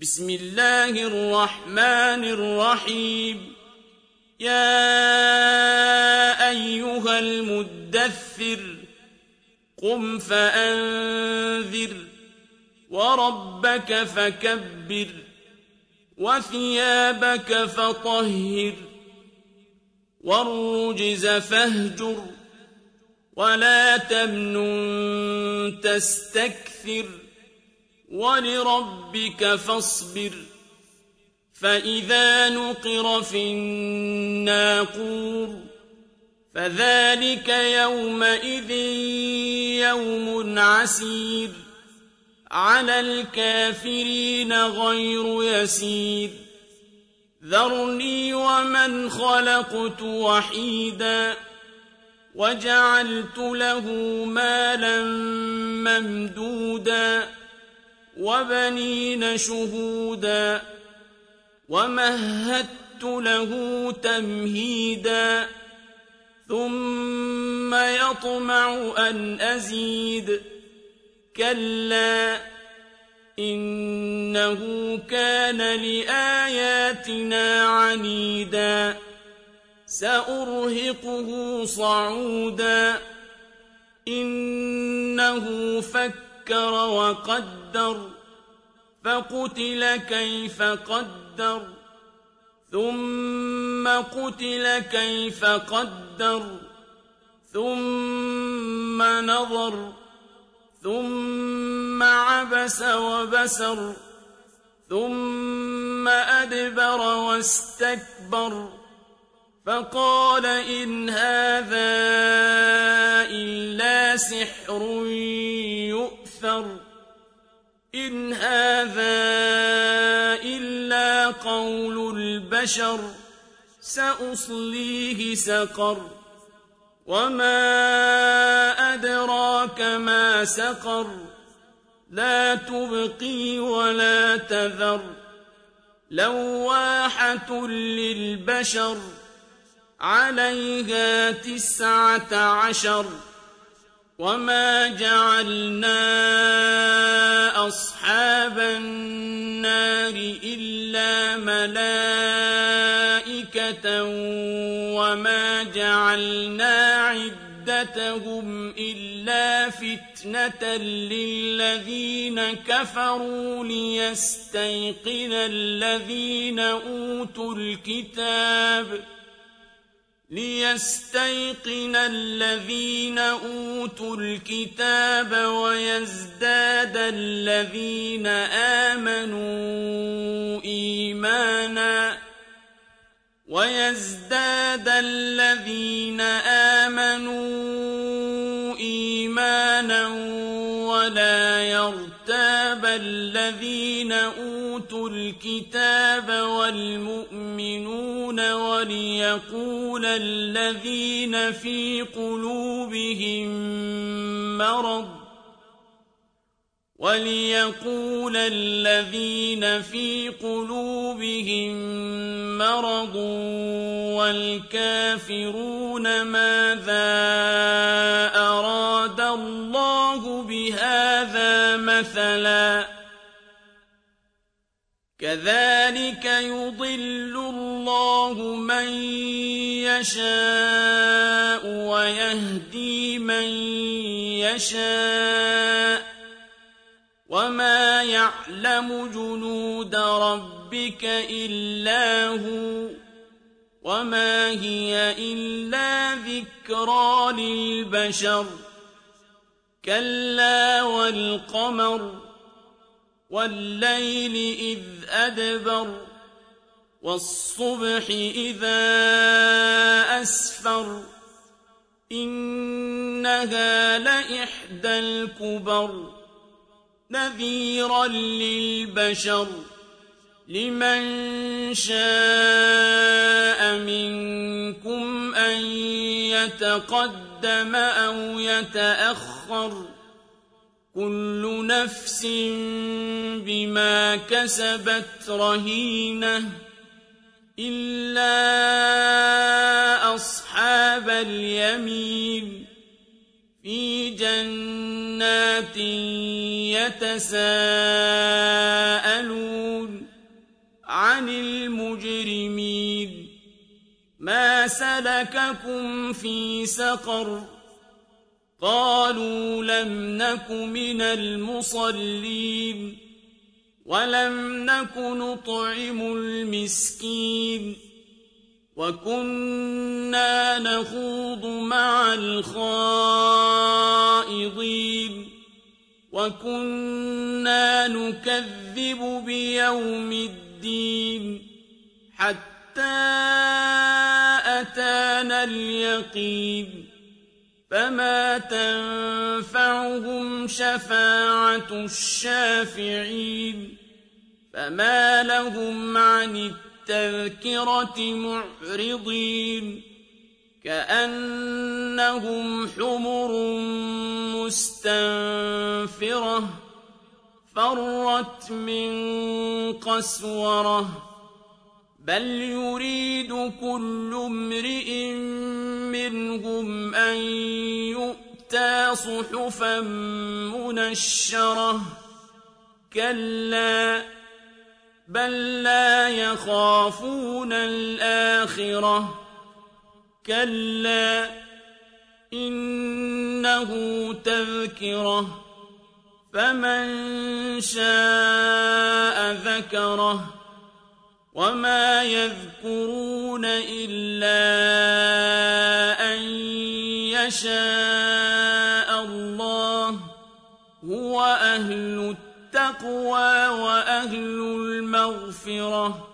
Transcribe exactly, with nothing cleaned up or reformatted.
بسم الله الرحمن الرحيم يا أيها المدثر قم فأنذر وربك فكبر وثيابك فطهر والرجز فاهجر ولا تمنن تستكثر ولربك فاصبر فإذا نقر في الناقور فذلك يومئذ يوم عسير على الكافرين غير يسير ذرني ومن خلقت وحيدا وجعلت له مالا ممدودا وبنين شهودا ومهدت له تمهيدا ثم يطمع أن أزيد كلا إنه كان لآياتنا عنيدا سأرهقه صعودا إنه فكر وقدر فقتل كيف قدر ثم قتل كيف قدر ثم نظر ثم عبس وبسر ثم أدبر واستكبر فقال إن هذا إلا سحر يؤثر إن هذا إلا قول البشر سأصليه سقر وما أدراك ما سقر لا تبقي ولا تذر لواحة للبشر عليها تسعة عشر وما جعلنا أصحاب النار إلا ملائكة وما جعلنا عدتهم إلا فتنة للذين كفروا ليستيقن الذين أوتوا الكتاب ليستيقن الذين أوتوا الكتاب ويزداد الذين آمنوا إيمانا ويزداد الذين آمنوا إيمانا ولا يرتاب الذين أوتوا الكتاب والمؤمنون وليقول الذين في قلوبهم مرض وليقول الذين في قلوبهم مرض والكافرون ماذا أراد الله بهذا مثلا كذلك يضل الله من يشاء ويهدي من يشاء وما يعلم جنود ربك إلا هو وما هي إلا ذكرى للبشر كلا والقمر والليل إذ أدبر والصبح إذا أسفر إنها لإحدى الكبر نذيرا للبشر لمن شاء منكم أن يتقدم أو يتأخر كل نفس بما كسبت رهينة إلا أصحاب اليمين في جنات يتساءلون عن المجرمين ما سلككم في سقر قالوا لم نك من المصلين ولم نك نطعم المسكين وكنا نخوض مع الخائضين وكنا نكذب بيوم الدين حتى أتانا اليقين فما تنفعهم شفاعة الشافعين فما لهم عن التذكرة معرضين كأنهم حمر مستنفرة فرت من قسورة بل يريد كل امرئ منهم أن يؤتى صحفا منشرة كلا بل لا يخافون الآخرة كلا إنه تذكرة فمن شاء ذكره وما يذكرون إلا أن يشاء الله هو أهل التقوى وأهل المغفرة